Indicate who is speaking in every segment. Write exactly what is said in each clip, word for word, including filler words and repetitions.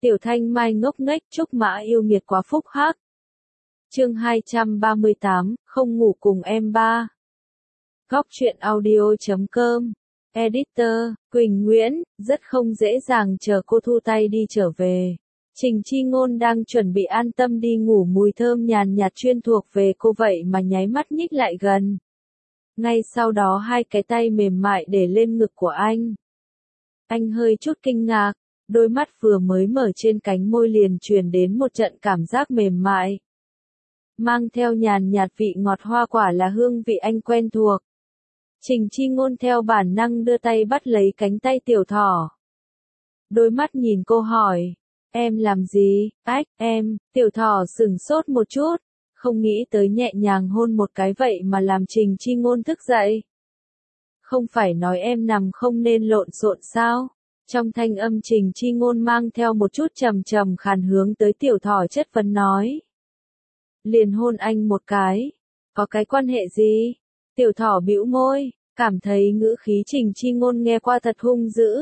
Speaker 1: Tiểu Thanh Mai ngốc nghếch, Trúc Mã yêu nghiệt quá phúc hắc. Chương hai trăm ba mươi tám, không ngủ cùng em ba. Góc truyện audio chấm com. Editor, Quỳnh Nguyễn, rất không dễ dàng chờ cô thu tay đi trở về. Trình Chi Ngôn đang chuẩn bị an tâm đi ngủ, mùi thơm nhàn nhạt chuyên thuộc về cô vậy mà nháy mắt nhích lại gần. Ngay sau đó hai cái tay mềm mại để lên ngực của anh. Anh hơi chút kinh ngạc, đôi mắt vừa mới mở trên cánh môi liền truyền đến một trận cảm giác mềm mại. Mang theo nhàn nhạt vị ngọt hoa quả là hương vị anh quen thuộc. Trình Chi Ngôn theo bản năng đưa tay bắt lấy cánh tay tiểu thỏ. Đôi mắt nhìn cô hỏi, em làm gì? Ách, em, tiểu thỏ sửng sốt một chút, không nghĩ tới nhẹ nhàng hôn một cái vậy mà làm Trình Chi Ngôn thức dậy. Không phải nói em nằm không nên lộn xộn sao? Trong thanh âm Trình Chi Ngôn mang theo một chút trầm trầm khàn hướng tới tiểu thỏ chất vấn nói. Liền hôn anh một cái. Có cái quan hệ gì? Tiểu thỏ bĩu môi, cảm thấy ngữ khí Trình Chi Ngôn nghe qua thật hung dữ.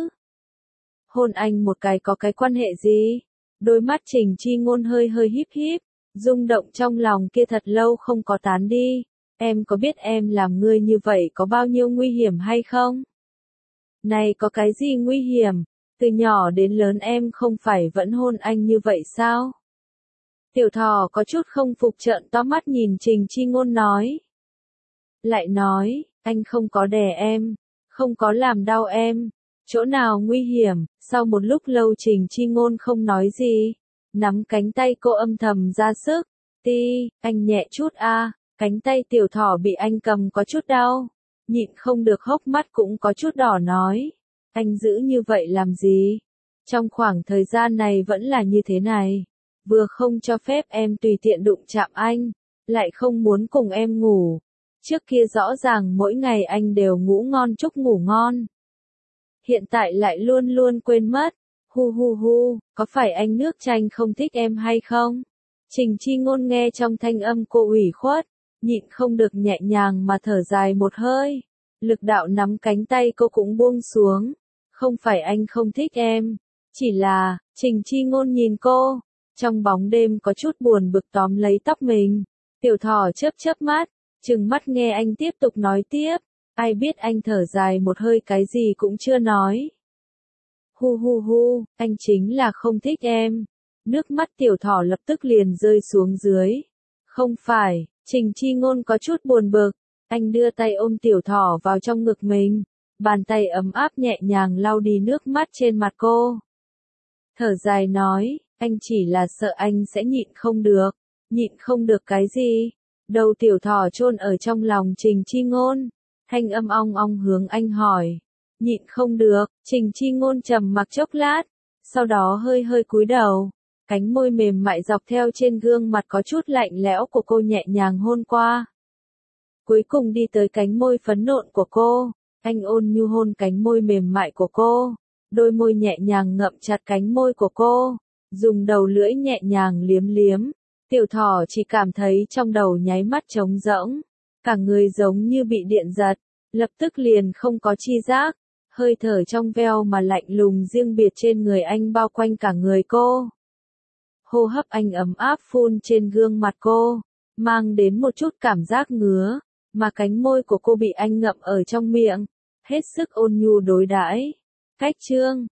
Speaker 1: Hôn anh một cái có cái quan hệ gì? Đôi mắt Trình Chi Ngôn hơi hơi híp híp, rung động trong lòng kia thật lâu không có tán đi. Em có biết em làm ngươi như vậy có bao nhiêu nguy hiểm hay không? Này có cái gì nguy hiểm? Từ nhỏ đến lớn em không phải vẫn hôn anh như vậy sao? Tiểu thỏ có chút không phục trợn to mắt nhìn Trình Chi Ngôn nói. Lại nói, anh không có đè em, không có làm đau em. Chỗ nào nguy hiểm? Sau một lúc lâu Trình Chi Ngôn không nói gì, nắm cánh tay cô âm thầm ra sức. Ti, anh nhẹ chút a. Cánh tay tiểu thỏ bị anh cầm có chút đau, nhịn không được hốc mắt cũng có chút đỏ nói. Anh giữ như vậy làm gì? Trong khoảng thời gian này vẫn là như thế này. Vừa không cho phép em tùy tiện đụng chạm anh, lại không muốn cùng em ngủ. Trước kia rõ ràng mỗi ngày anh đều ngủ ngon chúc ngủ ngon. Hiện tại lại luôn luôn quên mất. Hu hu hu, có phải anh nước chanh không thích em hay không? Trình Chi Ngôn nghe trong thanh âm cô ủy khuất, nhịn không được nhẹ nhàng mà thở dài một hơi. Lực đạo nắm cánh tay cô cũng buông xuống. Không phải anh không thích em, chỉ là, Trình Chi Ngôn nhìn cô, trong bóng đêm có chút buồn bực tóm lấy tóc mình. Tiểu thỏ chớp chớp mắt, trừng mắt nghe anh tiếp tục nói tiếp. Ai biết anh thở dài một hơi cái gì cũng chưa nói. Hu hu hu, anh chính là không thích em. Nước mắt tiểu thỏ lập tức liền rơi xuống dưới. Không phải, Trình Chi Ngôn có chút buồn bực. Anh đưa tay ôm tiểu thỏ vào trong ngực mình. Bàn tay ấm áp nhẹ nhàng lau đi nước mắt trên mặt cô. Thở dài nói, anh chỉ là sợ anh sẽ nhịn không được. Nhịn không được cái gì? Đầu tiểu thỏ chôn ở trong lòng Trình Chi Ngôn. Thanh âm ong ong hướng anh hỏi. Nhịn không được, Trình Chi Ngôn trầm mặc chốc lát. Sau đó hơi hơi cúi đầu. Cánh môi mềm mại dọc theo trên gương mặt có chút lạnh lẽo của cô nhẹ nhàng hôn qua. Cuối cùng đi tới cánh môi phấn nộn của cô. Anh ôn nhu hôn cánh môi mềm mại của cô. Đôi môi nhẹ nhàng ngậm chặt cánh môi của cô. Dùng đầu lưỡi nhẹ nhàng liếm liếm. Tiểu thỏ chỉ cảm thấy trong đầu nháy mắt trống rỗng. Cả người giống như bị điện giật. Lập tức liền không có chi giác. Hơi thở trong veo mà lạnh lùng riêng biệt trên người anh bao quanh cả người cô. Hô hấp anh ấm áp phun trên gương mặt cô. Mang đến một chút cảm giác ngứa. Mà cánh môi của cô bị anh ngậm ở trong miệng. Hết sức ôn nhu đối đãi. Cách chương.